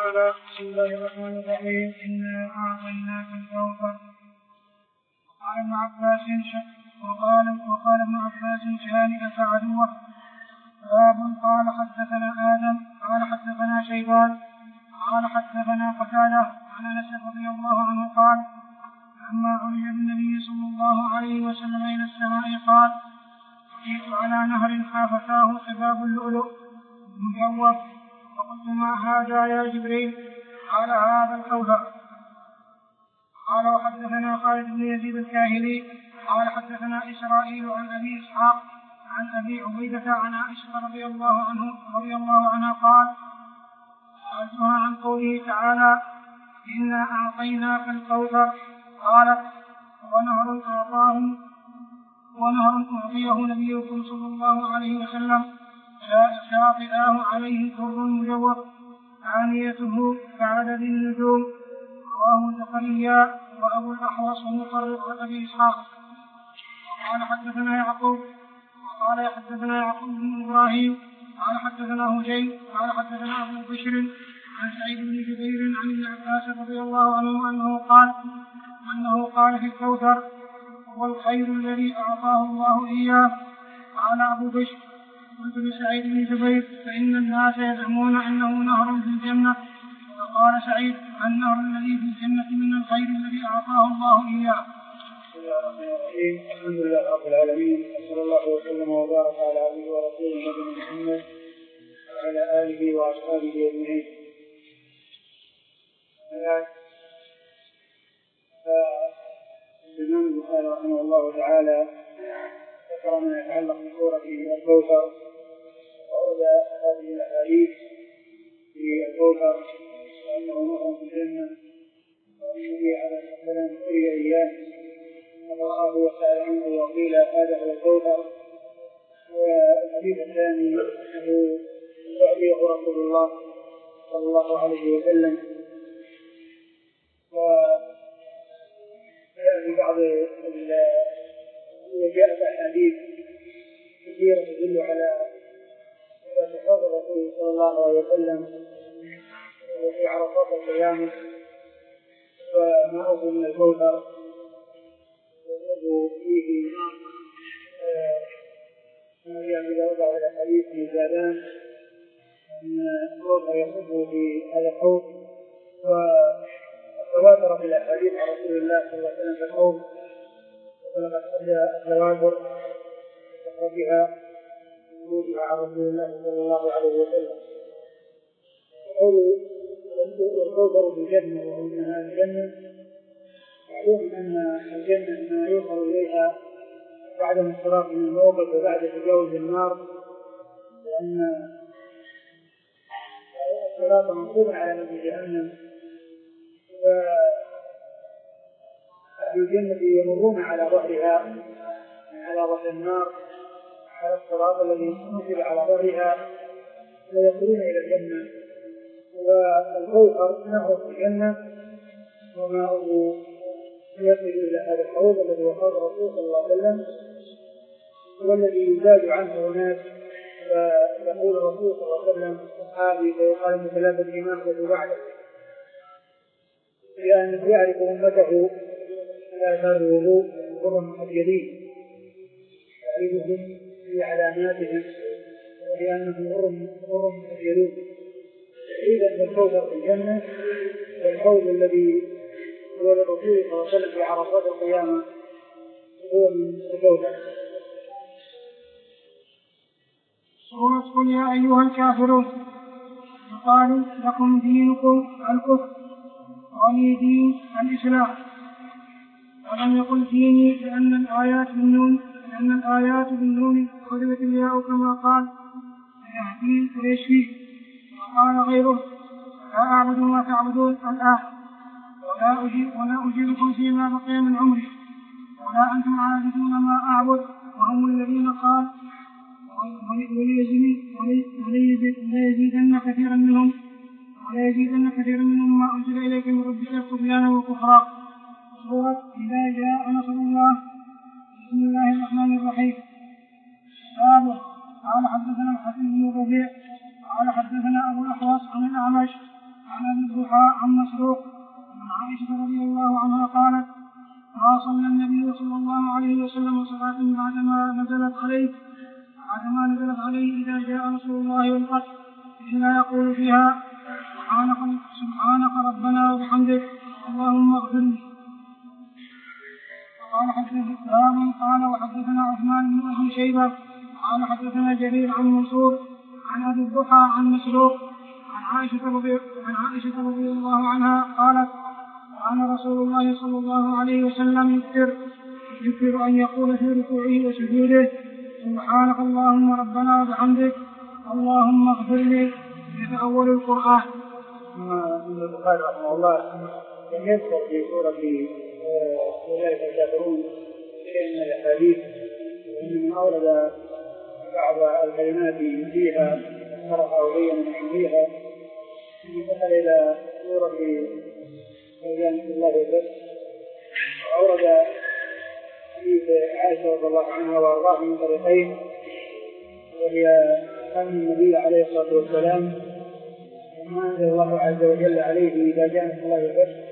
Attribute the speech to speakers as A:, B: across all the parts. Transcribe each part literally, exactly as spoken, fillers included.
A: تعالى: بسم الله الرحمن الرحيم إنا أعطيناك الكوثر. وقال ابن عباس وقال وقال ابن عباس شانئك عدوه. باب. قال حدثنا آدم قال حدثنا شيبان قال حدثنا قتادة عن أنس رضي الله عنه قال: لما عرج بالنبي صلى الله عليه وسلم إلى السماء قال: جئت على نهر حافتاه حباب اللؤلؤ مجوف، فقلت: ما هذا يا جبريل؟ قال: هذا الكوثر. قال: وحدثنا خالد بن يزيد الكاهلي قال حدثنا إسرائيل عن أبي إسحاق عن أبي عبيدة عن عائشة رضي الله عنه رضي الله عنها قال: سألتها عن قوله تعالى: إنا أعطيناك الكوثر. قالت: ونهر أعطاه ونهر أعطيه نبيكم صلى الله عليه وسلم شاطئاه عليه در مجوف آنيته كعدد النجوم. رواه زكريا وأبو الأحوص ومطرف وأبي إسحاق. قال حدثنا يعقوب قال حدثنا يعقوب بن إبراهيم قال حدثنا هشيم قال حدثنا أبو بشر عن سعيد بن جبير عن ابن عباس رضي الله عنه أنه قال أنه قال في الكوثر: هو الخير الذي أعطاه الله إياه. قال أبو بشر: قلت لسعيد بن جبير: فإن الناس يزعمون أنه نهر في الجنة. فقال سعيد: النهر الذي في الجنة من الخير الذي أعطاه الله إياه.
B: الحمد لله رب العالمين، صلى الله وسلم وبارك على عبده ورسوله نبينا محمد وعلى آله وأصحابه أجمعين. الإمام البخاري رحمه الله تعالى ذكر ما يتعلق بسورة الكوثر، وأورد هذه الأحاديث في الكوثر وأنه نهر في الجنة وأنه على السلام كل أيام الله وسأل عنه وقيل هذا هو الكوثر. والحديث الثاني أنه يعطيه رسول الله صلى الله عليه وسلم. وجاء في بعض وجاء في أحاديث كثيرة تدل على حوض الرسول صلى الله عليه وسلم وفي عرفات القيامة وماءه من الكوثر فيه يعني وضع الحديث في زادان أن الكوثر يصب في هذا الحوض. وتواترت الأحاديث عن رسول الله صلى الله عليه وسلم في الحوض، ولقد أدى التواتر بها وجودها عن رسول الله صلى الله عليه وسلم. قوله الكوثر في الجنة وإنها الجنة، معلوم أن الجنة ما يوصل إليها بعد انصراف من الموقف وبعد تجاوز النار، لأن الصراط منصوب على نبي جهنم، فأهل الجنة يمرون على ظهرها على ظهر النار على الصراط الذي نصب على ظهرها ويصلون إلى الجنة. والكوثر نهر في الجنة وماؤه يصل إلى هذا الحوض الذي وقال الرسول صلى الله عليه وسلم، والذي يزاد عنه هناك. فيقول الرسول صلى الله عليه وسلم: أصحابي فيقال من ثلاثة إيمان بعده، لأنه يعرف أمته آثار الوضوء وهم محجلين، يعرفهم في علاماتهم لأنهم هم محجلون. إذا الكوثر في الجنة والحوض الذي هو للرسول صلى الله عليه وسلم في عرفات القيامة هو من الكوثر.
A: سورة قل يا أيها الكافرون. يقال: لكم دينكم الكفر ولي دين الإسلام. ولم يقل ديني لأن الآيات بالنون لأن الآيات بالنون كتبت الياء كما قال يهدي ويشفي. وقال غيره: لا أعبد ما تعبدون الآن ولا أجيب ولا أجيبكم فيما بقي من عمري ولا أنتم عابدون ما أعبد وهم الذين قال وليزيدن كثيرا منهم وليزيدن كثيرا منهم ما أنزل إليك من ربك طغيانا وكفرا. سورة إذا جاء نصر الله. بسم الله الرحمن الرحيم. باب. قال حدثنا الحسن بن ربيع قال حدثنا أبو الأحوص عن الأعمش عن عن مسروق عن عائشة رضي الله عنها قالت ما صلى النبي صلى الله عليه وسلم صلاة بعدما نزلت عليه بعدما نزلت عليه إذا جاء رسول الله والفتح إلا يقول فيها سبحانك ربنا وبحمدك اللهم اغفر لي. قال حدثنا قال وحدثنا عثمان بن أبي شيبة قال حدثنا جرير عن منصور عن أبي الضحى عن مسروق عن عائشة رضي عن عائشة رضي الله عنها قالت كان رسول الله صلى الله عليه وسلم يكثر يكثر أن يقول في ركوعه وسجوده سبحانك اللهم ربنا وبحمدك اللهم اغفر لي يتأول القرآن.
B: ثم البخاري رحمه الله لم يذكر في سورة أولئك الكافرون شيء من الأحاديث وإنما أورد بعض الكلمات فيها شرح وبين فيها ثم دخل إلى سورة جانب الله والبشر وأورد حديث عائشة رضي الله عنها وأرضاها من طريقين وهي أن النبي عليه الصلاة والسلام ما أنزل الله عز وجل عليه إذا جاء نصر الله والبشر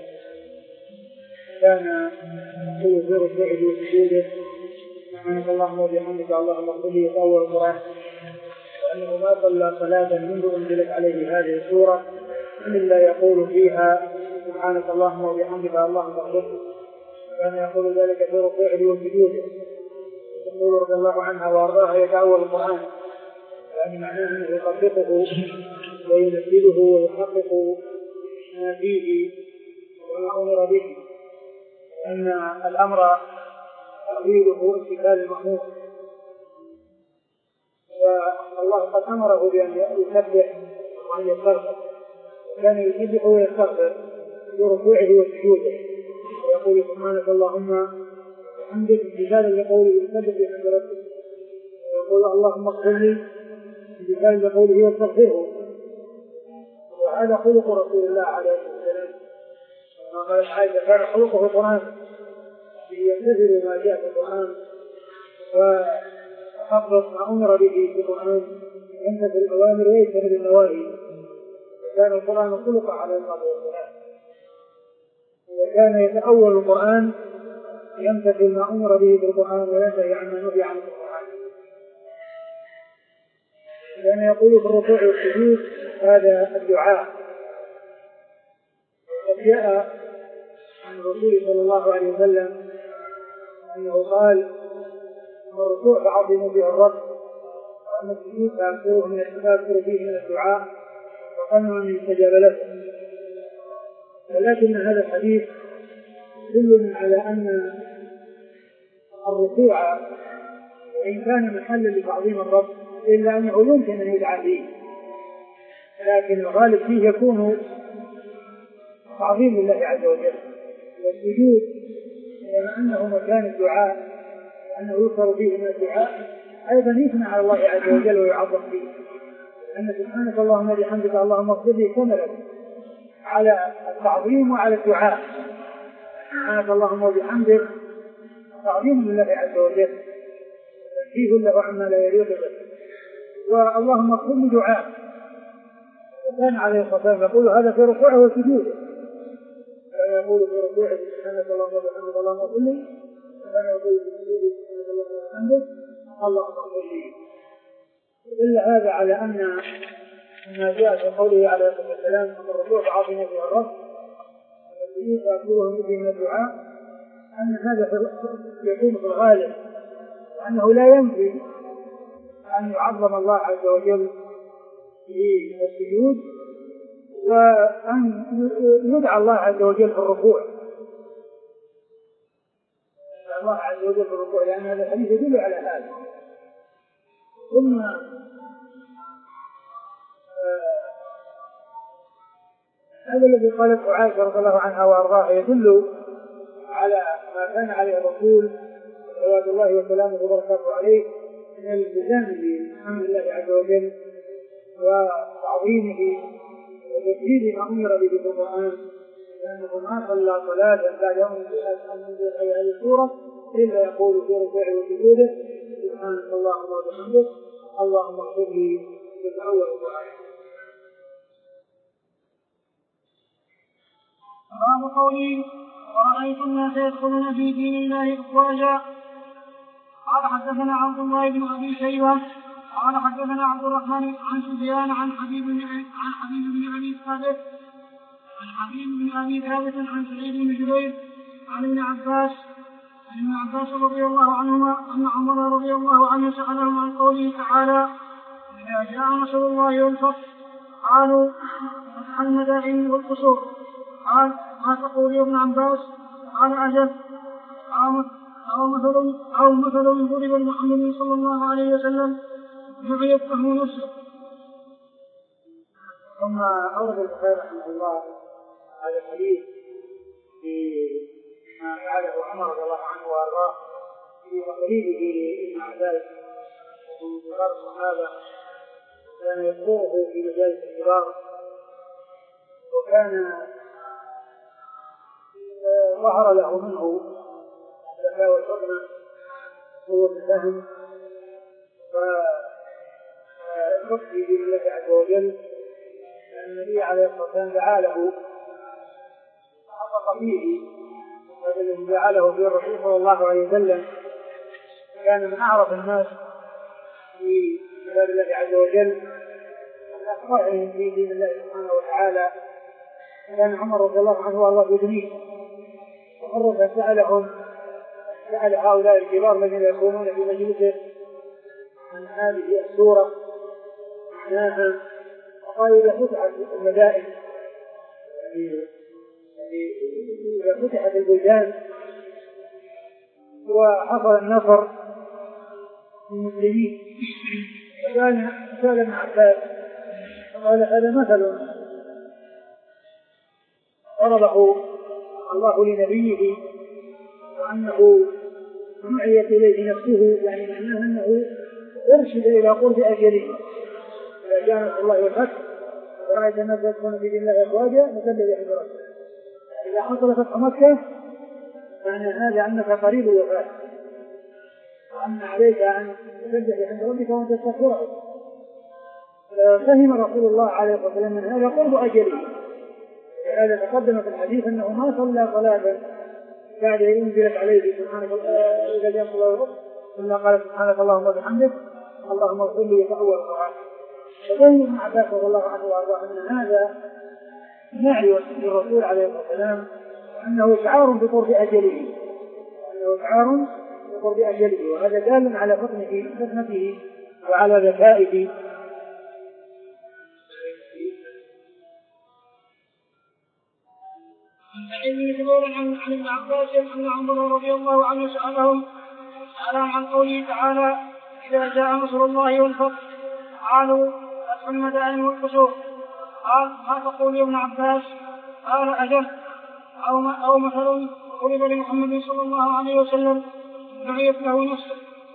B: كان يقول في ركوعه وسجوده سبحانك اللهم وبحمدك اللهم اغفر لي يطول القرآن وأنه ما صلى صلاة منذ أنزلت عليه هذه السورة إلا يقول فيها سبحانك اللهم وبحمدك اللهم اغفر لي. كان يقول ذلك في ركوعه وسجوده. يقول رضي الله عنها وأرضاها يتأول القرآن يعني معناه أنه يطبقه وينفذه ويحقق ما فيه وما أمر به أن الأمر تأويله امتثال المأمور والله قد أمره بأن يسبح وأن يستغفر كان يسبح ويستغفر في ركوعه وسجوده ويقول سبحانك اللهم وبحمدك امتثالا لقوله يسبح بحمد ربك ويقول اللهم اغفر لي امتثالا لقوله واستغفره. وهذا خلق رسول الله عليه الصلاة والسلام كما قالت عائشة كان خلقه القرآن يمتثل ما جاء في القرآن ويحقق ما أمر به في القرآن يمتثل الأوامر ويجتنب النواهي وكان القرآن خلق عليه الصلاة والسلام وكان يتأول القرآن يمتثل ما أمر به في القرآن وينتهي عما نهي عنه في القرآن. كان يقول في الركوع والسجود هذا الدعاء وقد جاء عن الرسول صلى الله عليه وسلم أنه قال الركوع فعظموا به الرب وأن السجود فأكثره من التفاكر فيه من الدعاء وقنع من استجاب له. ولكن هذا الحديث يدلنا على أن الركوع وإن كان محلا لتعظيم الرب إلا أنه يمكن أن يدعى فيه لكن الغالب فيه يكون تعظيم لله عز وجل. والسجود لما أنه مكان الدعاء وأنه يكثر فيه من الدعاء أيضا يثنى على الله عز وجل ويعظم فيه أن سبحانك اللهم وبحمدك اللهم اغفر لي كملت على التعظيم وعلى الدعاء. سبحانك اللهم وبحمدك تعظيم لله عز وجل تنزيه له عما لا يليق به واللهم اغفر لي دعاء. وكان عليه الصلاة والسلام يقول هذا في ركوعه وسجوده كان يقول في ركوعه سبحانك اللهم وبحمدك اللهم اغفر لي وكان يقول في سجوده سبحانك اللهم وبحمدك اللهم اغفر لي. إلا هذا على أن ما جاء في قوله عليه الصلاة والسلام أن الركوع عظيم في الرب والسجود تأكله به من الدعاء أن هذا يكون في الغالب وأنه لا ينفي أن يعظم الله عز وجل في السجود وأن يدعى الله عز وجل في الركوع الله عز وجل في الركوع لأن هذا الحديث يدل على هذا. ثم هذا الذي قالته عائشة رضي الله عنها وأرضاها يدل على ما كان عليه الرسول صلوات الله وسلامه وبركاته عليه من الالتزام بأمر الله عز وجل وتعظيمه وتجديد ما أمر به في القرآن لأنه ما صلى صلاة بعد يوم أن ينزل هذه السورة إلا يقول في ركوعه وسجوده سبحانك اللهم وبحمدك اللهم اغفر لي. يتأول القرآن
A: باب قوله ورأيت الناس يدخلون في دين الله أفواجا. قال حدثنا عبد الله بن أبي شيبة قال حدثنا عبد الرحمن عن سفيان عن حبيب بن عن حبيب بن أبي ثابت عن حبيب بن أبي ثابت عن سعيد بن جبير عن ابن عباس عن ابن عباس رضي الله عنهما أن عمر رضي الله عنه سألهم عن قوله تعالى إذا جاء نصر الله والفتح قالوا فتح المدائن والقصور. قال ما تقول يا ابن عباس؟ قال أجل أو مثل أو مثل ضرب لمحمد صلى الله عليه وسلم دعيت له نفسه.
B: ثم أورد البخاري رحمه الله هذا الحديث في ما فعله عمر رضي الله عنه وأرضاه في تقريبه لابن عباس ومن كبار الصحابة، كان يذكره في مجالس الكبار، وكان ظهر له منه الذكاء والحكمة قوة الفهم والرشد بإذن الله عز وجل. النبي عليه الصلاة والسلام دعا له حقق فيه الذي جعله في الرسول صلى الله عليه وسلم. كان من أعرف الناس في كتاب الله عز وجل من أفرحهم في دين الله سبحانه وتعالى. كان عمر رضي الله عنه وارضاه يدنيه، ومرة سألهم سأل هؤلاء الكبار الذين يكونون في مجلسه عن هذه السورة معناها، وقال إذا فتحت المدائن إذا فتحت البلدان وحصل النصر للمسلمين، فكان سأل ابن عباس قال هذا مثل ضربه الله لنبيه وأنه دعيت إليه نفسه، يعني معناه أنه أرشد إلى قرب أجله. إذا جاء نصر الله والفتح ورأيت الناس يدخلون في دين الله أفواجا فسبح بحمد ربك. إذا حصل فتح مكة معنى هذا أنك قريب الوفاة، وأن عليك أن تسبح بحمد ربك وأن تستغفره. فهم رسول الله عليه الصلاة والسلام من هذا قرب أجله. هذا تقدم في الحديث أنه ما صلى صلاة بعد أن أنزلت عليه سبحانك إذا جاء الله ثم قال سبحانك اللهم وبحمدك اللهم اغفر لي فأول القرآن. فقال ابن عباس رضي الله عنه وارضاه أن هذا نعي للرسول عليه الصلاة والسلام أنه شعار بقرب أجله، أنه شعار بقرب أجله، وهذا دال على فطنه فطنته وعلى ذكائه.
A: عن جبير عن ابن عباس أن عمر رضي الله عنه سألهم سألهم عن قوله تعالى إذا جاء نصر الله والفتح قالوا فتح المدائن والقصور. قال ما تقول يا ابن عباس؟ قال أجل أو, أو مثل ضرب لمحمد صلى الله عليه وسلم دعيت له نفسه.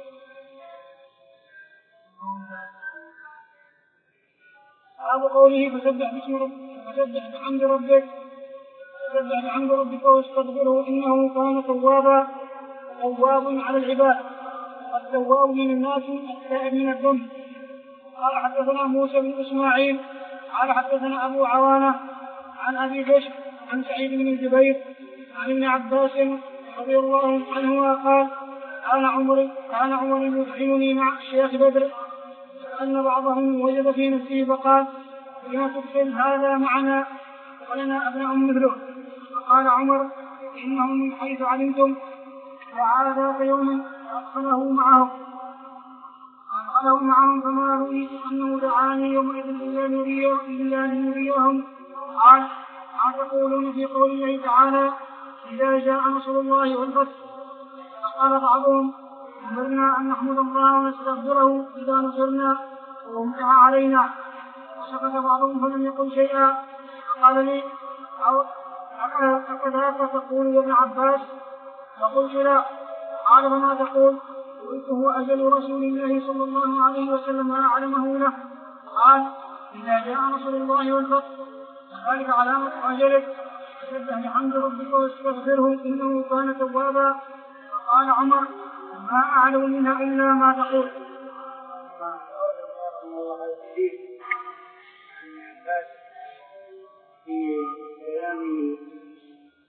A: باب قوله فسبح باسم ربك فسبح بحمد ربك فسبح بحمد ربك واستغفره إنه كان توابا تواب على العباد والتواب من الناس التائب من الذنب. قال حدثنا موسى بن إسماعيل قال حدثنا أبو عوانة عن أبي بشر عن سعيد بن جبير عن ابن عباس رضي الله عنهما قال كان عمر كان عمر يدخلني مع الشيخ بدر أن بعضهم وجد في نفسه فقال لما تدخل هذا معنا ولنا أبناء مثله؟ فقال عمر إنهم من حيث علمتم. وعاد ذات يوم فأدخله معهم أدخله معهم فما رأيت أنه دعاني يومئذ إلا ليريهم. قال ما تقولون في قول الله تعالى إذا جاء نصر الله والفتح؟ فقال بعضهم أمرنا أن نحمد الله ونستغفره إذا نصرنا وامتع علينا. وسكت بعضهم فلم يقل شيئا. قال لي أكذاك تقول يا ابن عباس؟ فقلت لا. قال فما تقول؟ قلت هو أجل رسول الله صلى الله عليه وسلم وأعلمه له. قال إذا جاء نصر الله والفتح ذلك علامة أجلك فسبح بحمد ربك واستغفره إنه كان توابا. قال عمر ما أعلم منها إلا ما تقول.
B: في بيان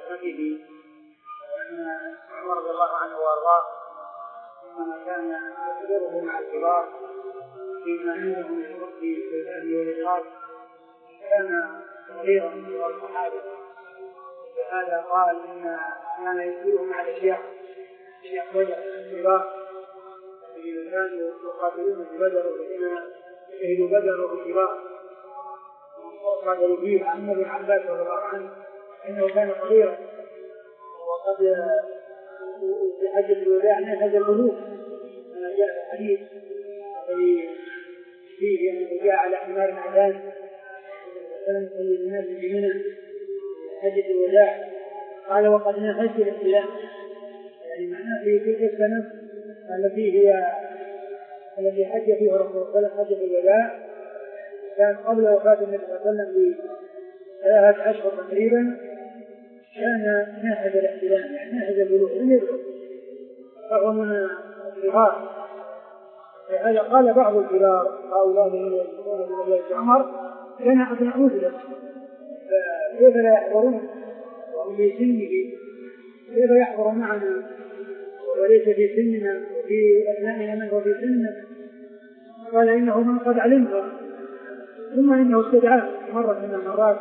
B: برحمته أن عمر رضي الله عنه وأرضاه إنما كان يخبره مع الكبار فيما عنده من الوقت والأهل والإخلاص كان صغيرا من الصحابة، لهذا قال إن كان يخبره مع الأشياء الشيخ بدر الكبار الذين كانوا يقاتلون في بدر وإنما شهدوا بدر والكبار وقال فيه عن ابن عباس رضي الله عنه انه كان صغيرا وقد في حجة الوداع نهج القلوب كما جاء في الحديث الذي فيه انه جاء على حمار معدان وسلم يصلي الناس بمنى حجة الوداع قال وقد نهجت الاحتلام، يعني معناه في تلك السنة التي هي التي حج فيها رسول الله صلى الله عليه وسلم حجة الوداع كان قبل وفاة النبي صلى الله عليه وسلم بثلاثة أشهر تقريبا كان ناهز الاحتلام، يعني ناهز البلوغ فهو من الصغار. فهذا قال بعض الكبار هؤلاء الذين يذكرون بمجالس عمر كان أبناء مثله فكيف لا يحضرون وهم في سنه، كيف يحضر معنا وليس في سننا وفي أبنائنا من هو في سننا؟ قال إنه من قد علمه، ثم إنه استدعاه مرة من المرات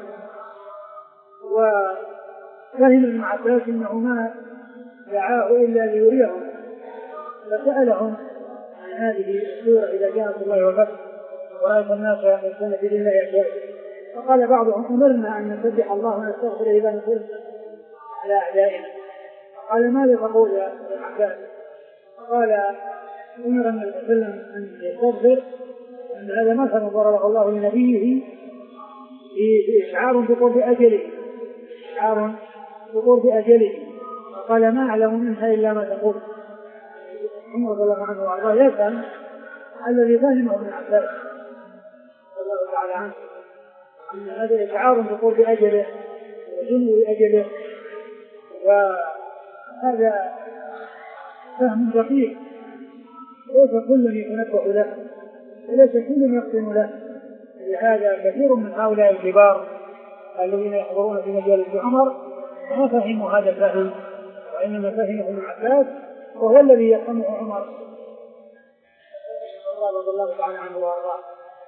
B: وفهم ابن عباس إنه ما دعاه إلا ليريهم، فسألهم عن هذه السورة إذا جاءت الله والفتح ورأيت الناس يحسن في الله أشياء، فقال بعضهم أمرنا أن نسبح الله ونستغفر إذا نصرنا على أعدائنا. قال ماذا تقول يا ابن عباس؟ قال أمر النبي صلى الله عليه وسلم أن يستغفر أن هذا مثل ضربه الله لنبيه في إشعار بقرب أجله إشعار بقرب أجله فقال ما أعلم منها إلا ما تقول. عمر رضي الله عنه وأرضاه يفهم الذي فهمه ابن عباس رضي الله تعالى عنه أن هذا إشعار بقرب أجله وجنو أجله، وهذا فهم دقيق ليس كل يتنبه له وليس كل يقسم له. لهذا كثير من هؤلاء الكبار الذين يحضرون في مجالس عمر ما فهموا هذا الفهم، وإنما فهمه ابن عباس وهو الذي يفهمه عمر رضي الله تعالى عنه وارضاه.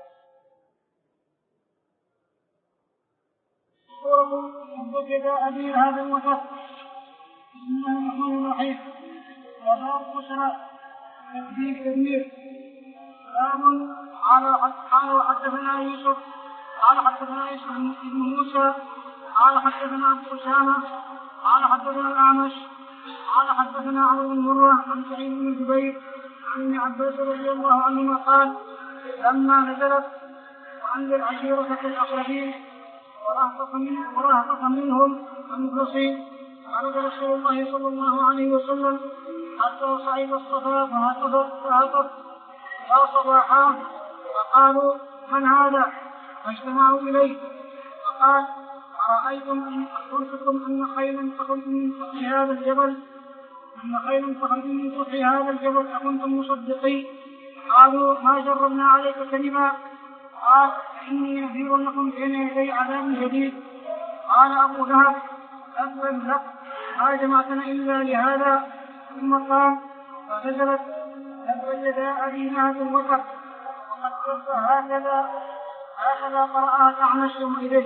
A: سورة البقاء في هذا الوقت. بسم الله الرحمن الرحيم. وباب بشرى تكبير كبير. باب على قال حدثنا يوسف قال حدثنا يوسف بن موسى قال حدثنا ابو اسامه قال حدثنا الاعمش قال حدثنا عمرو بن مره عن سعيد بن جبير عن ابن عباس رضي الله عنهما قال لما نزلت وانذر عشيرتك الاقربين ورهقك منهم المخلصين خرج رسول الله صلى الله عليه وسلم حتى صعد الصفا فهتف يا صباحا فقالوا من هذا؟ فاجتمعوا اليه فقال ارايتم ان اخبرتكم ان خيلا تخرج من فوق هذا الجبل ان خيلا تخرج من فوق هذا الجبل اكنتم مصدقين؟ قالوا ما جربنا عليك كذبا. قال اني نذير لكم بين يدي عذاب شديد. قال ابو لهب تبا لك ما جمعتنا الا لهذا. ثم قام فنزلت تبا يدا ابي لهب وتب وقد كنت هكذا هكذا قرأها الأعمش يومئذ.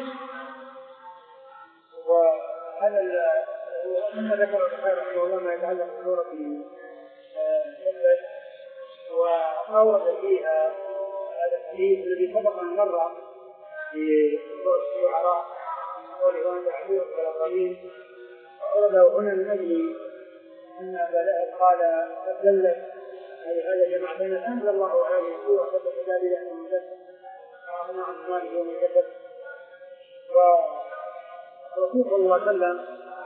B: وهذا ثم ذكر البخاري رحمه الله ما يتعلق بسورة النمل وأورد فيها هذا الحديث الذي سبق أن مر في سورة الشعراء قوله وأنت عبيرك الأقربين، وأورده هنا من أجل أن أبا لهب قال قد دلت هذا جمع بين أنزل الله هذه السورة قبل كتاب لأنه مجد وعلى عن ماله يوم الجسد. والرسول صلى الله عليه وسلم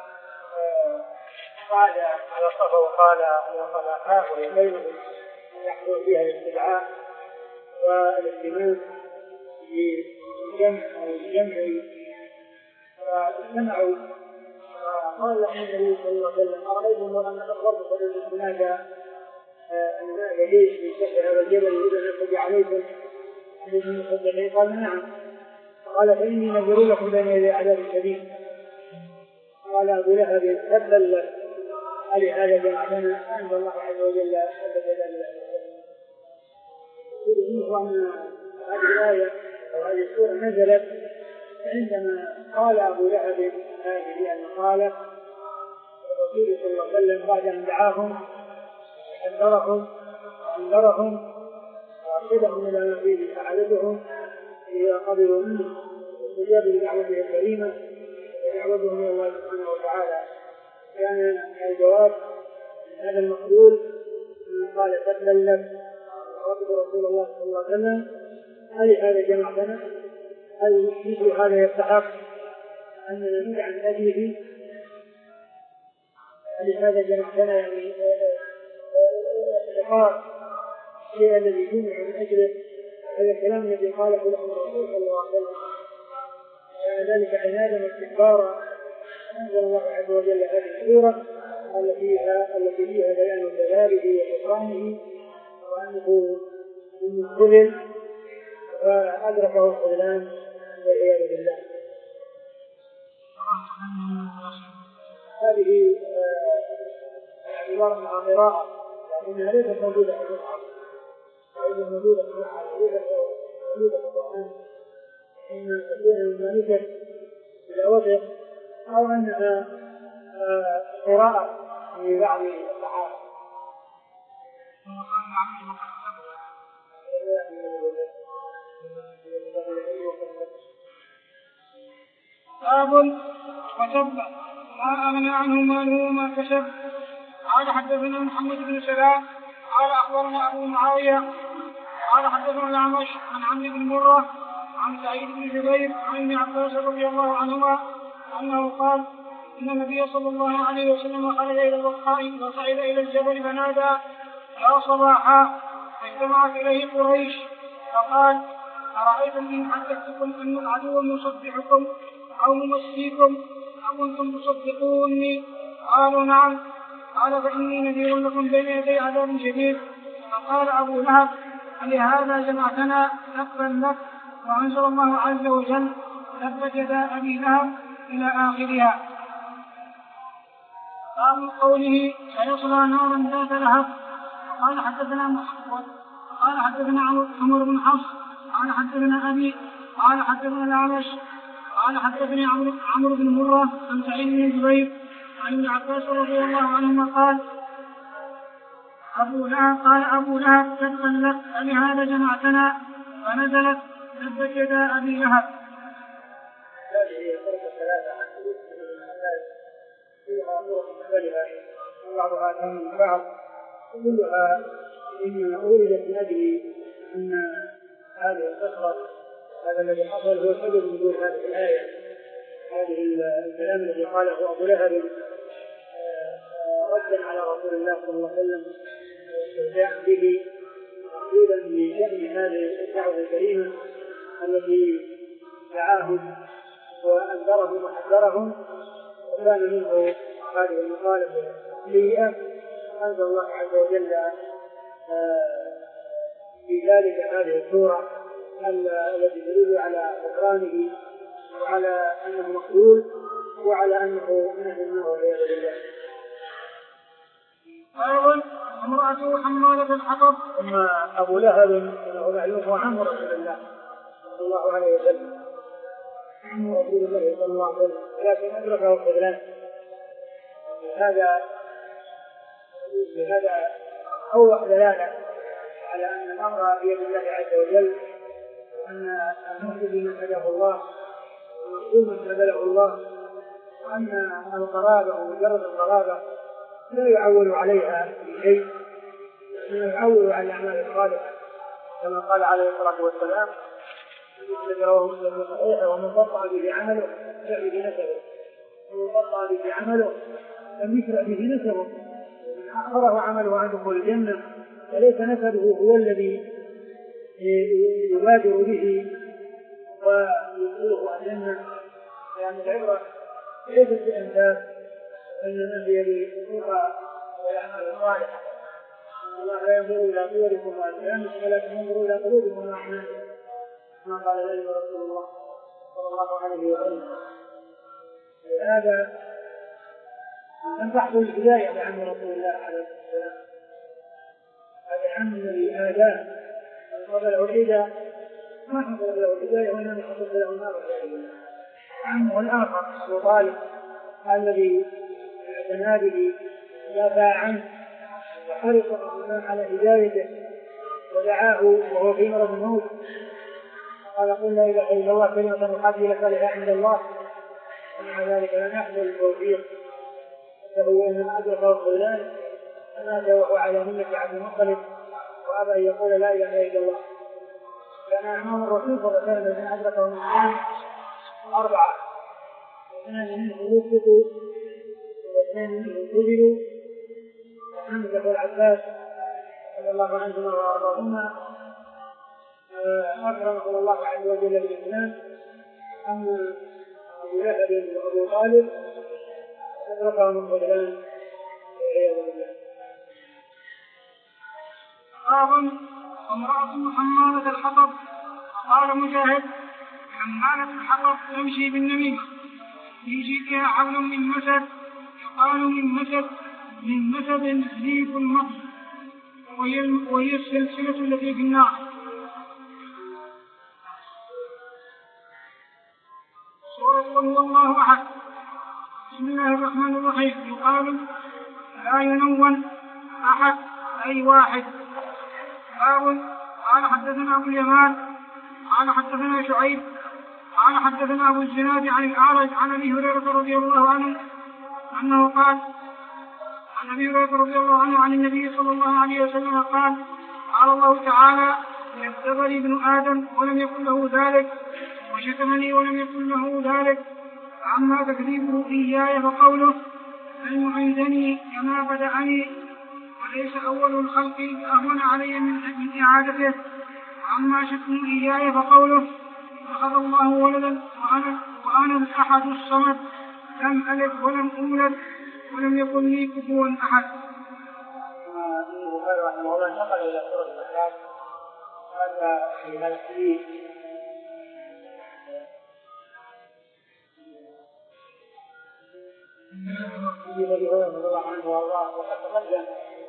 B: قال على الصفا وقال وخلقاه ويبينه يحصل فيها الاستدعاء والاهتمام بجمع او بجمع فاجتمعوا قال لهم النبي صلى الله عليه وسلم ارايتم لو ان اخبرت قبل هناك ان هناك جيش في شكل هذا الجبل يريد ان يخرج عليكم من مصدقين؟ قال نعم. قال فاني نذر لكم بين يدي عذاب شديد. قال أبو لهب تبا لك ألهذا جمعتنا؟ أنزل الله عز وجل أن هذه الآية أو هذه السورة نزلت عندما قال أبو لهب هذه المقالة الرسول صلى الله عليه وسلم بعد أن دعاهم أنذرهم أنذرهم وأرشدهم إلى ما فيه سعادتهم إذا قبلوا منه واستجابوا لدعوته الكريمة ودعوتهم إلى الله سبحانه وتعالى. كان الجواب هذا المقبول قال تبا لك وقد رسول الله صلى الله عليه وسلم هل هذا جمعتنا؟ هل مثل هذا يستحق أننا ندع عن أجله؟ هل هذا جمعتنا يعني إقرار الشيء الذي جمع من أجله؟ هذا الكلام الذي قاله له الرسول صلى الله عليه وسلم كان ذلك عنادا واستكبارا. أنزل الله عز وجل هذه السورة التي فيها التي فيها بيان جلاله وكرامه وأنه من الخذل فأدركه الخذلان والعياذ بالله. هذه عبارة عن قراءة لكنها ليست موجودة في المصحف، ليست موجودة في المصحف، ليست موجودة في القرآن، إن تكون مما نكت بالأوثق أو أنها قراءة في بعض الصحابة.
A: باب وتب ما أغنى عنه ماله وما كسب. قال حدثنا محمد بن سلام قال أخبرنا أبو معاوية قال حدثنا الأعمش عن عمرو بن مرة عن سعيد بن جبير عن ابن عباس رضي الله عنهما أنه قال إن النبي صلى الله عليه وسلم خرج إلى البقاء وصعد إلى الجبل فنادى يا صباحا فاجتمعت إليه قريش فقال أرأيتم إن حدثتكم أن العدو مصدحكم أو ممسيكم أكنتم تصدقوني؟ قالوا نعم. قال فإني نذير لكم بين يدي عذاب شديد. فقال أبو لهب لهذا جمعتنا؟ تبا لك. وأنزل الله عز وجل تبت يدا أبي لهب إلى آخرها. قال قوله سيصلى نارا ذات لهب. قال حدثنا محمد قال حدثنا عمرو بن حفص قال حدثنا أبي قال حدثنا الأعمش قال حدثني عمرو بن مرة عن سعيد بن جبير عن ابن عباس رضي الله عنهما قال أبو لهب قال أبو لهب تبا لك ألهذا جمعتنا؟ فنزلت تبت يدا أبي لهب.
B: هذه الطرق الثلاثة عن حديث ابن عباس فيها طرق مختلفة بعضها من بعض كلها إنما أوردت من أجل أن هذه الصخرة هذا الذي حصل هو سبب نزول هذه الآية. هذه الكلام الذي قاله أبو لهب ردا على رسول الله صلى الله عليه وسلم واستهزاء به تقريبا بشأن هذه الدعوة الكريمة التي دعاهم وأنذرهم وحذرهم وكان منه هذه المخالفة السيئة. أنزل الله عز وجل في ذلك هذه السورة التي تدل على غفرانه وعلى أنه مقبول وعلى أنه من أهل النار والعياذ بالله.
A: أيضا امرأته حمالة الحطب.
B: أما أبو لهب أنه معلوم هو عم رسول الله صلى الله عليه وسلم، عم رسول الله صلى الله عليه وسلم، لكن أدركه الخذلان. هذا هذا أوضح دلالة على أن الأمر بيد الله عز وجل، وأن المهتد من هداه الله والمظلوم من بلغه الله، وأن القرابة ومجرد القرابة لا يعول عليها بشيء، إنما يعول على الأعمال الصالحة كما قال عليه الصلاة والسلام الذي رواه مسلم في صحيحه ومن قطع به عمله يشرع به نسبه، ومن قطع به عمله لم يشرع به نسبه، ومن أخره عمله عن دخول الجنة فليس نسبه هو الذي يبادر به ويدخله الجنة، لأن العبرة ليست بالأنساب إنما هي بالتقى والأعمال الصالحة. الله لا ينظر إلى صوركم وأجسامكم ولكن ينظر إلى قلوبكم وأعمالكم، كما قال ذلك رسول الله صلى الله عليه وسلم. هذا لم تحصل الهداية لعم رسول الله عليه الصلاة والسلام. هذا عم الذي آداه قبل العقيدة ما حصل له الهداية وإنما حصل له النار والعياذ بالله. عمه الآخر أبو طالب الذي اعتنى به دافع عنه وحرص على هدايته ودعاه وهو في مرض الموت قال قل لا إله إلا الله كلمة أحد لك لها عند الله ومع ذلك لم يحصل التوفيق له أن أدركه الخذلان فمات وهو على ملة عبد المطلب وأبى أن يقول لا إله إلا الله. كان أمام الرسول صلى الله عليه وسلم الذين أدركه من الإسلام أربعة واثنان منهم وفقوا واثنان منهم قبلوا وحمزة والعباس رضي الله عنهما وأرضاهما أكرمه الله عز وجل بالإسلام. أما أبو لهب وأبو طالب أدركه من الخذلان والعياذ بالله.
A: باب امرأة حمالة الحطب. قال مجاهد حمالة الحطب تمشي بالنميمة في جيدها حول من مسد يقال من مسد من مسد ليف المطر وهي السلسلة التي في النار. سورة قل هو الله أحد. بسم الله الرحمن الرحيم. يقال لا ينون أحد أي واحد. باب قال حدثنا أبو اليمان قال حدثنا شعيب قال حدثنا أبو الزناد عن الأعرج عن أبي هريرة رضي الله عنه أنه قال عن أبي هريرة رضي الله عنه عن النبي صلى الله عليه وسلم قال قال الله تعالى كذبني ابن آدم ولم يكن له ذلك وشتمني ولم يكن له ذلك. أما تكذيبه إياي فقوله لن يعيدني كما بدأني وليس أول الخلق أهون علي من إعادته. وأما شتم إياي فقوله أخذ الله ولدا وأنا, وأنا الأحد الصمد لم ألد ولم أولد ولم يكن لي كفوا أحد.
B: البخاري رحمه الله انتقل إلى سورة الزكاة. هذا في هذا الحديث أبي هريرة رضي الله عنه وأرضاه وقد تقدم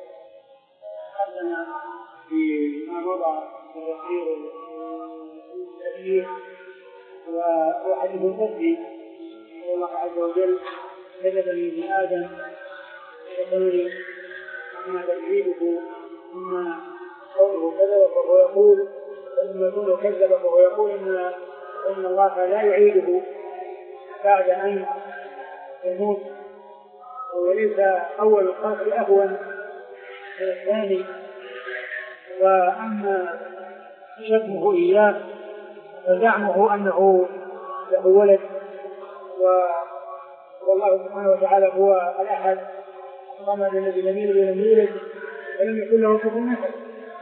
B: تقدم فيما مضى في تفسير التفسير وهو حديث قدسي الله عز وجل كذبني ابن آدم يقول أما تكذيبه أما قوله كذب فهو يقول ثم يقول كذب فهو يقول إن إن الله لا يعيده بعد أن يموت وليس أول الخلق أهون من الثاني. وأما شتمه إياه فزعمه أنه له ولد والله سبحانه وتعالى هو الأحد الصمد الذي لم يلد ولم يولد ولم يكن له كفوا أحد.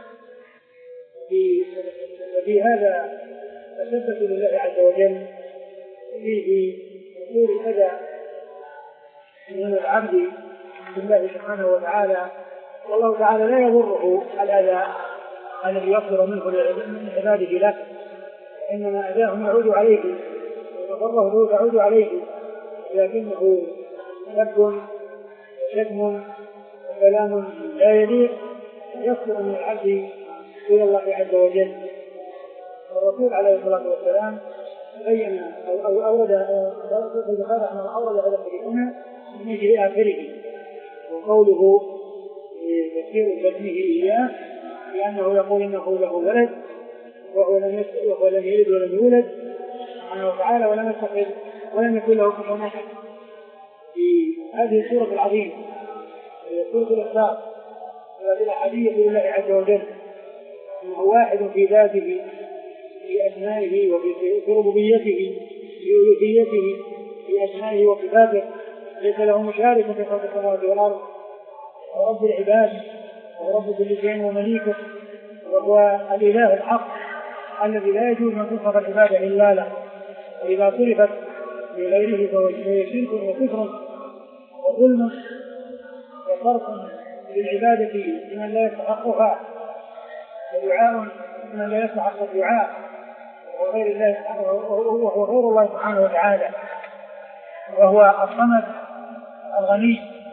B: وفي هذا تثبت لله عز وجل فيه وصول الأذى من العبد بالله سبحانه وتعالى والله تعالى لا يضره الأذى الذي يصدر منه من عباده له إنما أذاهم يعود عليه وضره تعود عليه لكنه سب وشتم وكلام لا يليق يصدر من العبد إلى الله عز وجل. الرسول عليه الصلاة والسلام بين أو أورد في البخاري أنه أورد هذا الحديث من أجل آخره وقوله تفسير شتمه إياه لأنه يقول إنه له ولد وهو لم يلد ولم يولد سبحانه وتعالى ولم يتخذ ولم يكن له كفوا أحد. في هذه السورة العظيمة سورة الإخلاص التي الأحدية لله عز وجل أنه واحد في ذاته في أسمائه وفي ربوبيته في ألوهيته في أسمائه وصفاته ليس له مشارك في خلق السماوات والأرض ورب العباد ورب كل شيء ومليكه وهو الإله الحق الذي لا يجوز أن تصرف العبادة إلا له. وإذا صرفت لغيره فهو شرك وكفر وظلم وصرف للعبادة لمن لا يستحقها ودعاء لمن لا يستحق الدعاء وغير الله وهو غير الله سبحانه وتعالى وهو الصمد الغني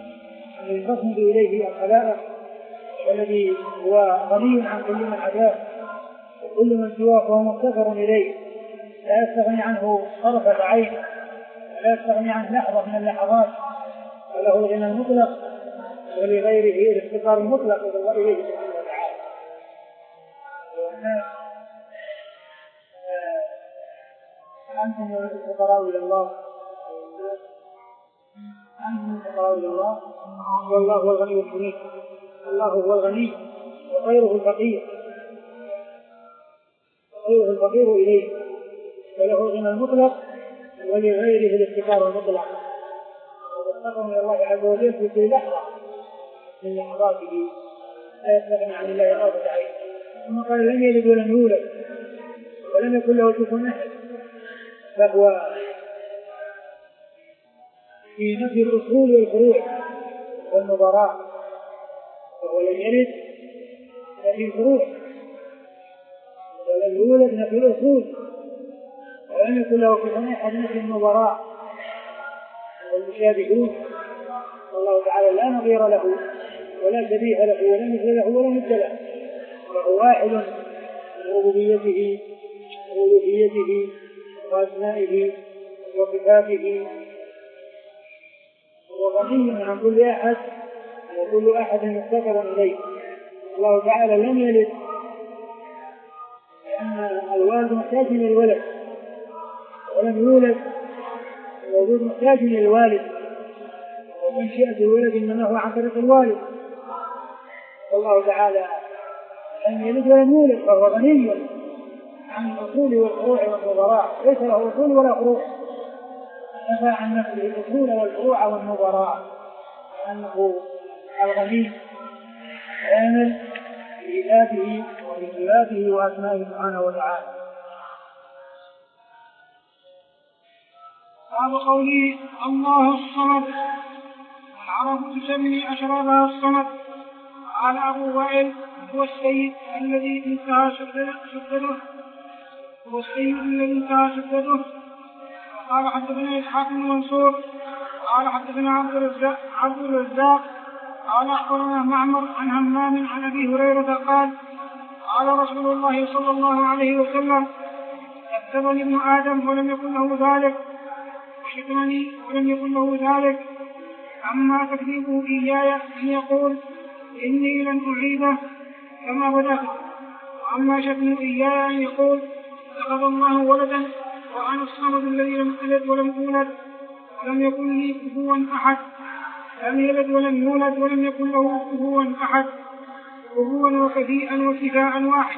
B: ينتصب إليه الخلائق، والذي هو غني عن كل من عداه وكل من سواه فهو مفتقر إليه، لا يستغني عنه طرفة عين ولا يستغني عنه لحظة من اللحظات، وله الغنى المطلق ولغيره الافتقار المطلق إليه سبحانه وتعالى. أنتم الفقراء إلى الله، أنتم الفقراء إلى الله والله هو الغني الحميد. الله هو الغني وغيره الفقير، غيره الفقير إليه، وله الغنى المطلق ولغيره الافتقار المطلق. وافتقر إلى الله عز وجل في كل لحظة من لحظاته، لا يستغني عن الله طرفة عين. ثم قال لم يلد ولم يولد ولم يكن له كفوا أحد، فهو في نفي الأصول والفروع والنظراء، وهو لم يلد نفي الفروع ولم يولد نفي الأصول ولم يكن له كفوا أحد نفي النظراء والمشابهون. والله تعالى لا نظير له ولا شبيه له ولا مثل له ولا مثل له، وهو واحد من ربوبيته وألوهيته وأسمائه وصفاته، وغني عن كل أحد وكل أحد مفتقر إليه. الله تعالى لم يلد لأن الوالد محتاج إلى الولد، ولم يولد الوجود محتاج إلى الوالد، ومنشأة الولد إنما هو عن طريق الوالد. والله تعالى لم يلد ولم يولد، فهو غني عن الأصول والفروع والنظراء، ليس له أصول ولا فروع، نفى عن نفسه الأصول والفروع والنظراء، أنه الغني كامل بذاته وبصفاته وأسمائه سبحانه وتعالى.
A: باب قوله الله الصمد، والعرب تسمي أشرابها الصمد. قال أبو وائل هو السيد الذي انتهى سدده هو السيد الذي انتهى سدده. قال حدثنا إسحاق بن منصور قال حدثنا عبد الرزاق عبد الرزاق قال أخبرنا معمر عن همام عن أبي هريرة قال قال رسول الله صلى الله عليه وسلم كذبني ابن آدم ولم يكن له ذلك، وشتمني ولم يكن له ذلك. أما تكذيبه إياي أن يقول إني لن أعيده كما بدأت، وأما شتم إياي أن يقول اتخذ الله ولدا وأنا الصمد الذي لم ألد ولم أولد ولم يكن لي كفوا أحد. لم يلد ولم يولد ولم يكن له كفوا أحد، كفوا وكفيئا وكفاء واحد.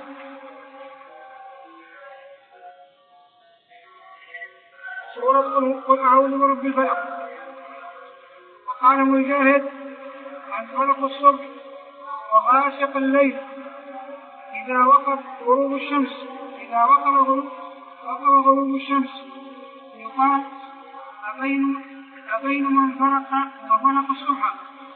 A: سورة قل أعوذ برب الفلق. وقال مجاهد عن فلق الصبح وغاسق الليل إذا وقف غروب الشمس إذا وقف غروب, غروب الشمس. يقال أبين, أبين من فرق وفلق الصبح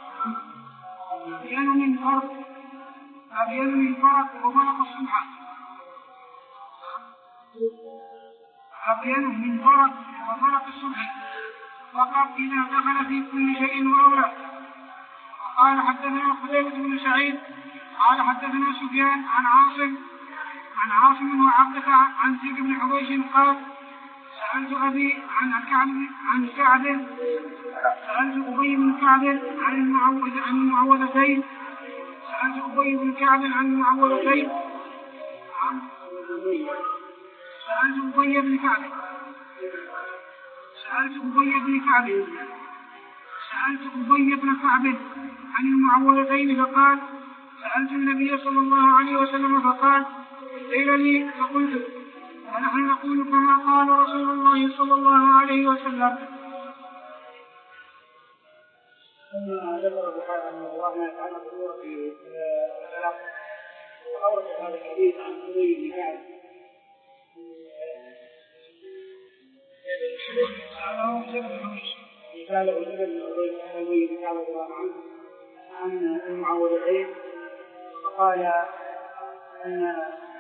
A: أبين من فرق أبين من فرق وفلق الصبح أبين من فرق وفلق الصبح فقط إذا دخل في كل شيء وأولى. وقال حدثنا قتيبة بن سعيد قال حدثنا سفيان عن عاصم عن عاصم وعبدة عن زيد بن حبيش قال سألت أبي عن كعب عن كعب سألت أبي بن كعب عن المعوذ عن المعوذتين سألت أبي بن كعب عن المعوذتين سألت أبي بن كعب سألت أبي بن كعب سألت أبي بن كعب عن المعوذتين فقال سألت النبي صلى الله عليه وسلم فقال قيل لي فقلت ونحن نقول كما قال رسول الله صلى الله عليه وسلم.
B: ثم ذكر البخاري رحمه الله ما يتعلق بسورة الفلق، وأورد هذا الحديث عن أبي بن كعب قال له جبل أبي بن كعب رضي الله عنه عن المعوذتين، فقال أن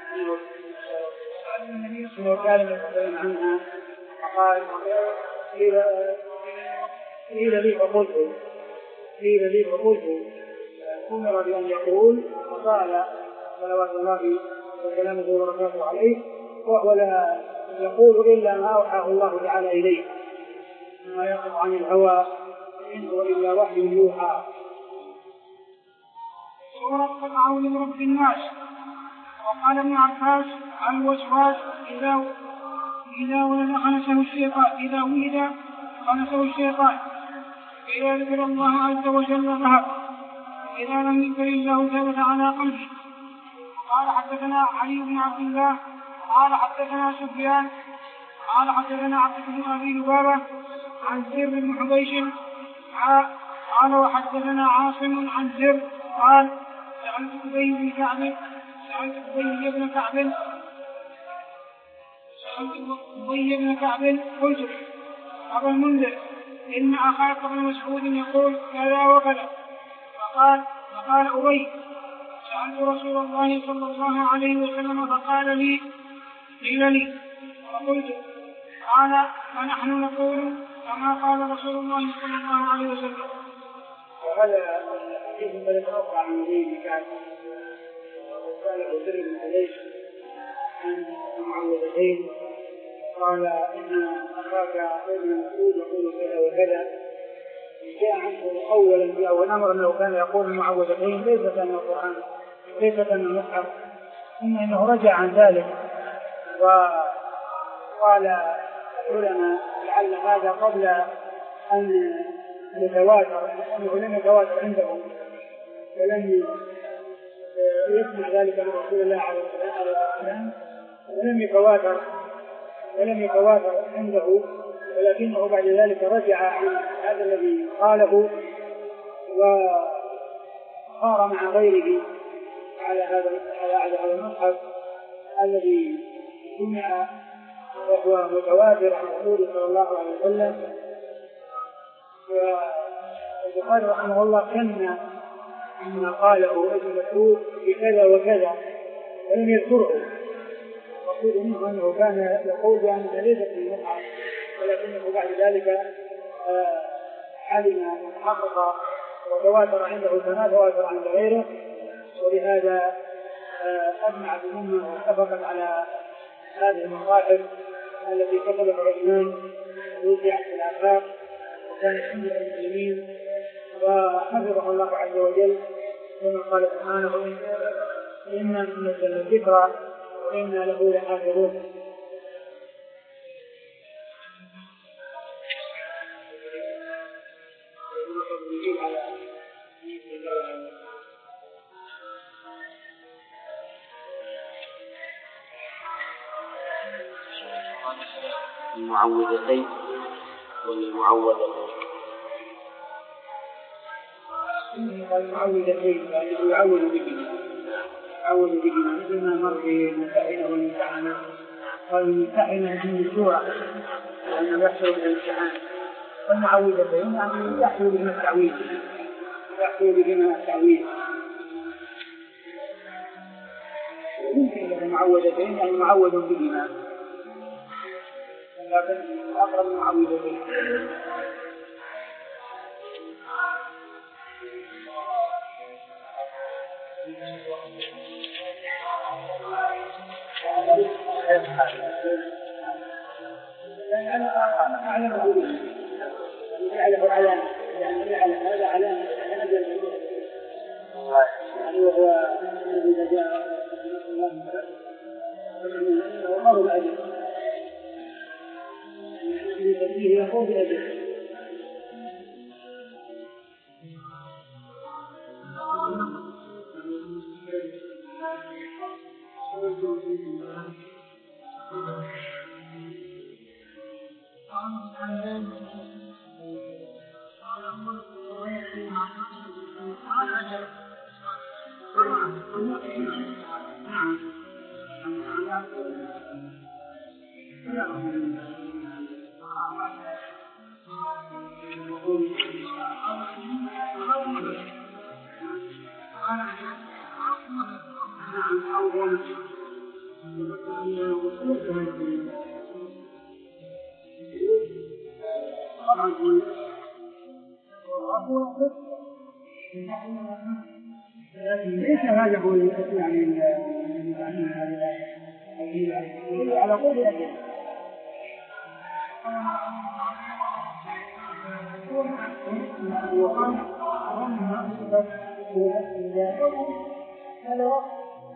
B: النبي صلى الله عليه وسلم عنها فقال قيل لي فقلت قيل لي فقلت أمر بأن يقول وقال صلوات الله وسلامه وبركاته عليه وهو لا يقول إلا ما أوحاه الله تعالى إليه ما يقف عن الهوى إن هو إلا وحي يوحى.
A: سورة أعوذ برب الناس. وقال ابن عباس الوسواس إذا إذا ولد خنسه الشيطان إذا ولد خنسه الشيطان إذا ذكر الله عز وجل ذهب إذا لم يذكر الله ثبت على قلبه. قال حدثنا علي بن عبد الله قال حدثنا سفيان قال حدثنا عبد بن أبي لبابة عن زر بن حبيش قال وحدثنا عاصم عن زر قال سألت أبي بن كعب سألت أبي بن كعب سألت أبي بن كعب قلت أبا المنذر إن أخاك ابن مسعود يقول كذا وكذا فقال فقال أبي سألت رسول الله صلى الله عليه وسلم فقال لي قيل لي فقلت قال فنحن نقول كما قال رسول الله صلى الله عليه وسلم.
B: وهذا الحديث قد يتوقع عن أبي بن كعب وقال زر بن حبيش عن المعوذتين قال إن أخاك ابن مسعود يقول كذا وكذا جاء عنه أولا في أول أمر أنه كان يقول المعوذتين ليست من القرآن ليست من المصحف إنما إنه رجع عن ذلك وقال العلماء لعل هذا قبل أن يتواتر أنه لم يتواتر عندهم ولم يسمع ذلك من رسول الله عليه السلام ولم يتواتر ولم يتواتر عنده ولكنه بعد ذلك رجع عن هذا الذي قاله وصار مع غيره على هذا على هذا المصحف الذي سمع وهو متواتر عن رسول صلى الله عليه وسلم. والبخاري رحمه الله كان عما قاله ابن مسعود بكذا وكذا ولم يذكره مقصود منه انه كان يقول بان ليست من المصحف ولكنه بعد ذلك علم وتحقق وتواتر عنده كما تواتر عند غيره ولهذا اجمعت الامه واتفقت على هذه المصاحف التي كتبها عثمان ووزعت في الآفاق وكانت عند المسلمين وحفظه الله عز وجل كما قال سبحانه إنا نزلنا الذكر وإنا له لحافظون.
C: المعوذتين والمعوذتين
B: المعوذتين يعني يعوذ بهما يعوذ بهما مثل ما مر في الممتحنة والممتحنة قال الممتحنة من السورة لأنه يحصل بالامتحان والمعوذتين يعني يحصل بهما التعويذ يحصل بهما التعويذ ممكن المعوذتين يعني معوذ بهما لكن أقرب المعوذتين. أنا أعلمه به يعلم علامة يعني يعلم هذا علامة يعني وهو الذي جاء وقال الأجل فيه يقول بأجل ليس هذا هو يعني على قول الأجل وقال رمى هذا وقت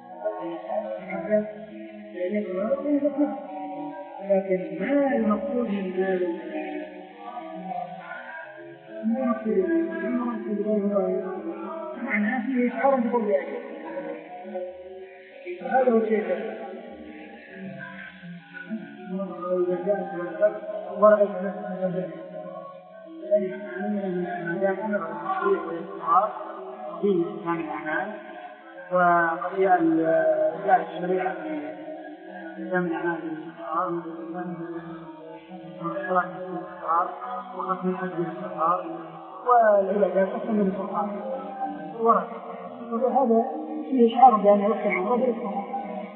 B: لكن ما المقصود من ذلك ما المقصود معناه فيه إشعار بقول الأجل هذا هو الشيء وإذا جاءت الغد ورأت نفسها ذلك ما دام أمر التصحيح والاستقرار في إسلام الأعمال وقضية جاءت الشريعة في إسلام الأعمال بالاستقرار والصلاة بالاستقرار وختم الحج بالاستقرار والعبادات تختم بالاستقرار ورد وهذا فيه إشعار بأن يوقع عن رب الاستقرار.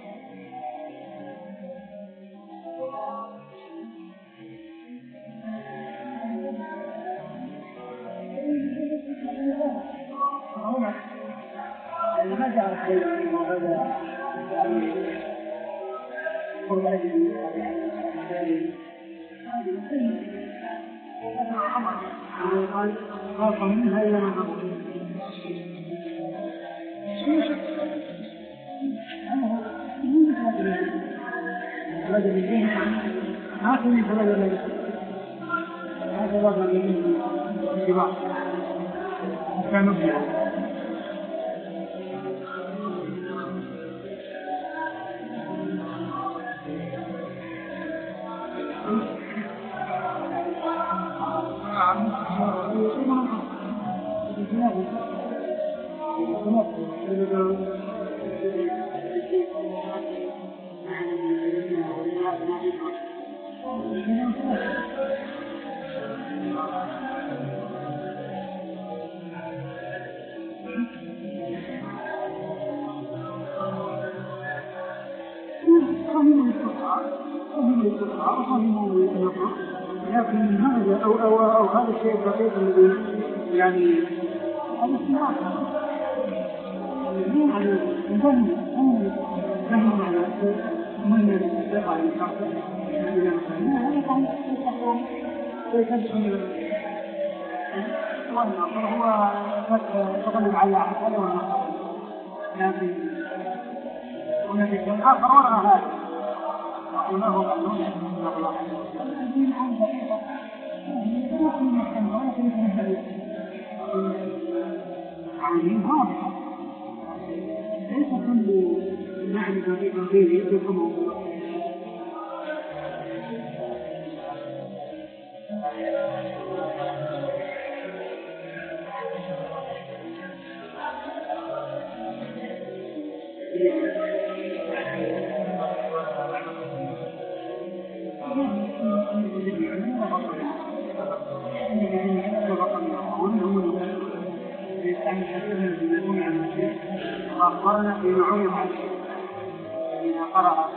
B: ما جعل خير وهذا قرب أجل قال خاف منها إلى من خاف رجل الدين ما في من رجل الذي هذا رجل من الكبار كانوا فيها لكن هذا أو أو أو هذا الشيء الدقيق الذي يعني هذا استمرار مو على نظام نحن على من يستطيع أن يحقق هذا كان يستطيع ويكذب والنصر هو تغلب على هذا والنصر لكن هناك شيء آخر وراء هذا وله مألوف من الله الدين عن دقيقة ولكن المحكمة ولكن المحكمة عالمين واضحة ليس كل معنى دقيقة فيه يدرك موضوع وأخبرنا في نوعين إذا قرأ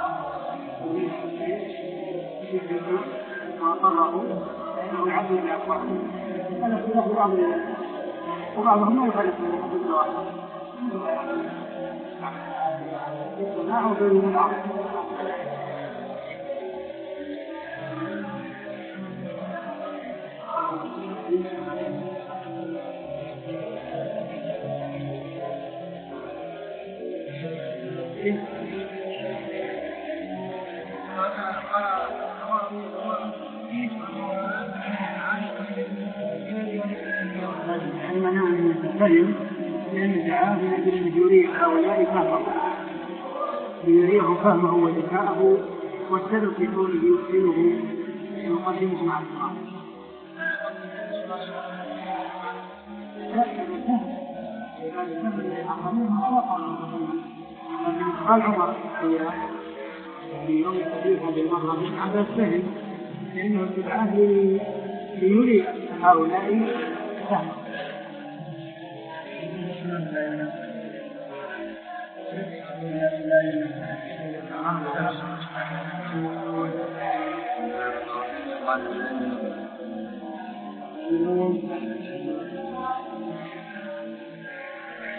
B: وأقره فإنه يعد الأخبار هذا خلاف بعض وبعضهم لا يخالف بالظواهر يصنعه غير من العقل منع من التكلم لأن دعاه من أجل أن يريه هؤلاء فهمه ليريه فهمه وذكاءه والسبب في كونه يحسنه يقدمه مع الكرام. قال عمر في يوم الحديث بالمرة من عباس فهم لأنه دعاه ليري هؤلاء فهمه.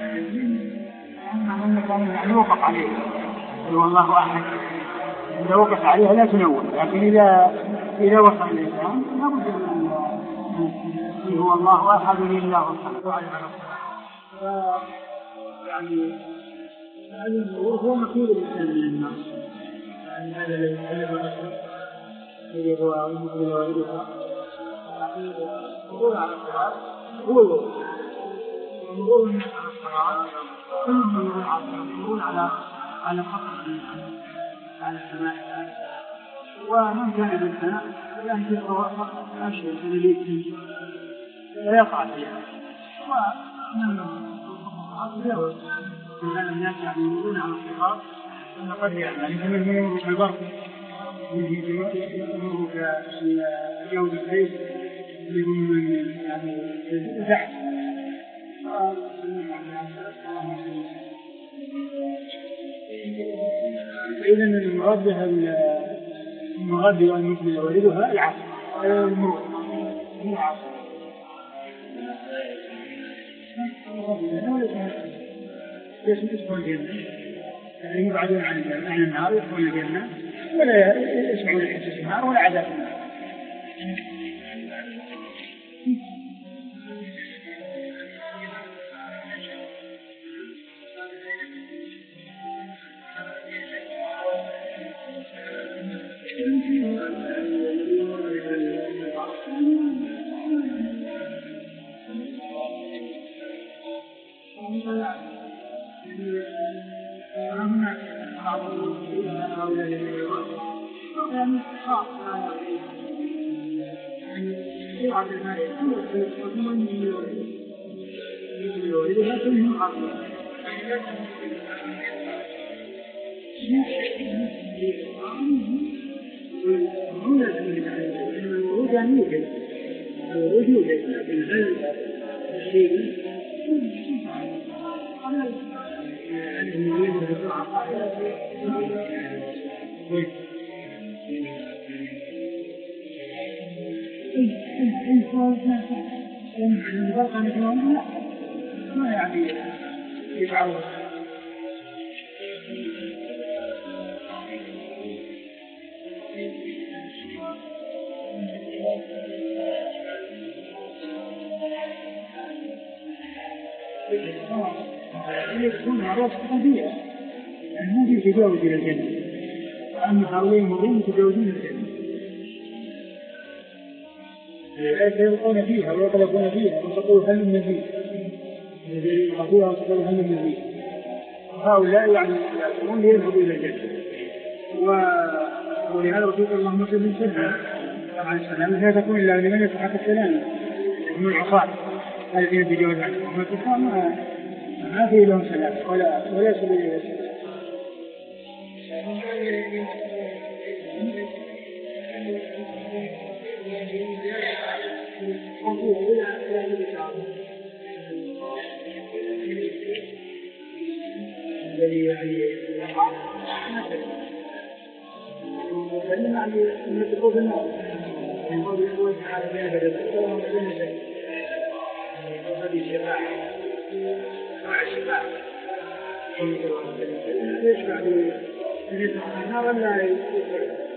B: يعني وقف عليه هو الله أحد، إذا وقف عليها لا تنوع، لكن إذا إذا وصل الإنسان لابد من هو الله أحد لله الصمد. يعني هو مكتوب الإنسان من الناس، يعني هذا الذي يتكلم الذي هو المسلم والدها يقول على الصلاة هو الوضوء، يقول على الصلاة ثم يقول على على فقر على السماء. ومن كان بالسماء يمشي فوق أشهر اللي ويقع فيها. ومن أصدقائه كان الناس يعملون على الصلاة فقد يعمل من يمر في البر يمر في يوم الليل يقول يعني زحف. إذا المراد بها المراد بها المثل يوردها العصر المرور العصر. يسمع الجنة يعني يبعدون عن عن النار يدخلون الجنة ولا يسمعون حس النار ولا عذاب النار. ما يعني يفعلون يكون عروس قضية يعني ما في تجاوز إلى الجنة، أما هؤلاء المؤمنين يتجاوزون الجنة يبقون فيها ويطلبون فيها وتقول هل من مزيد يقولون وتقول هل من مزيد. هؤلاء يعني يأتون يذهبوا إلى الجنة. ولهذا رسول الله مسلم من سلم طبعا السلام لا تكون إلا لمن يستحق السلام من العصاة الذين يتجاوز عنهم، وما الكفار ما ما في لهم سلام ولا ولا سبيل إلى السلام. الذي يعني وكلمة عن المتقوف النار من قول الله تعالى بين بدل وبين شيء وهذه الشفاعة مع الشفاعة يشفع للنار ولا يشفع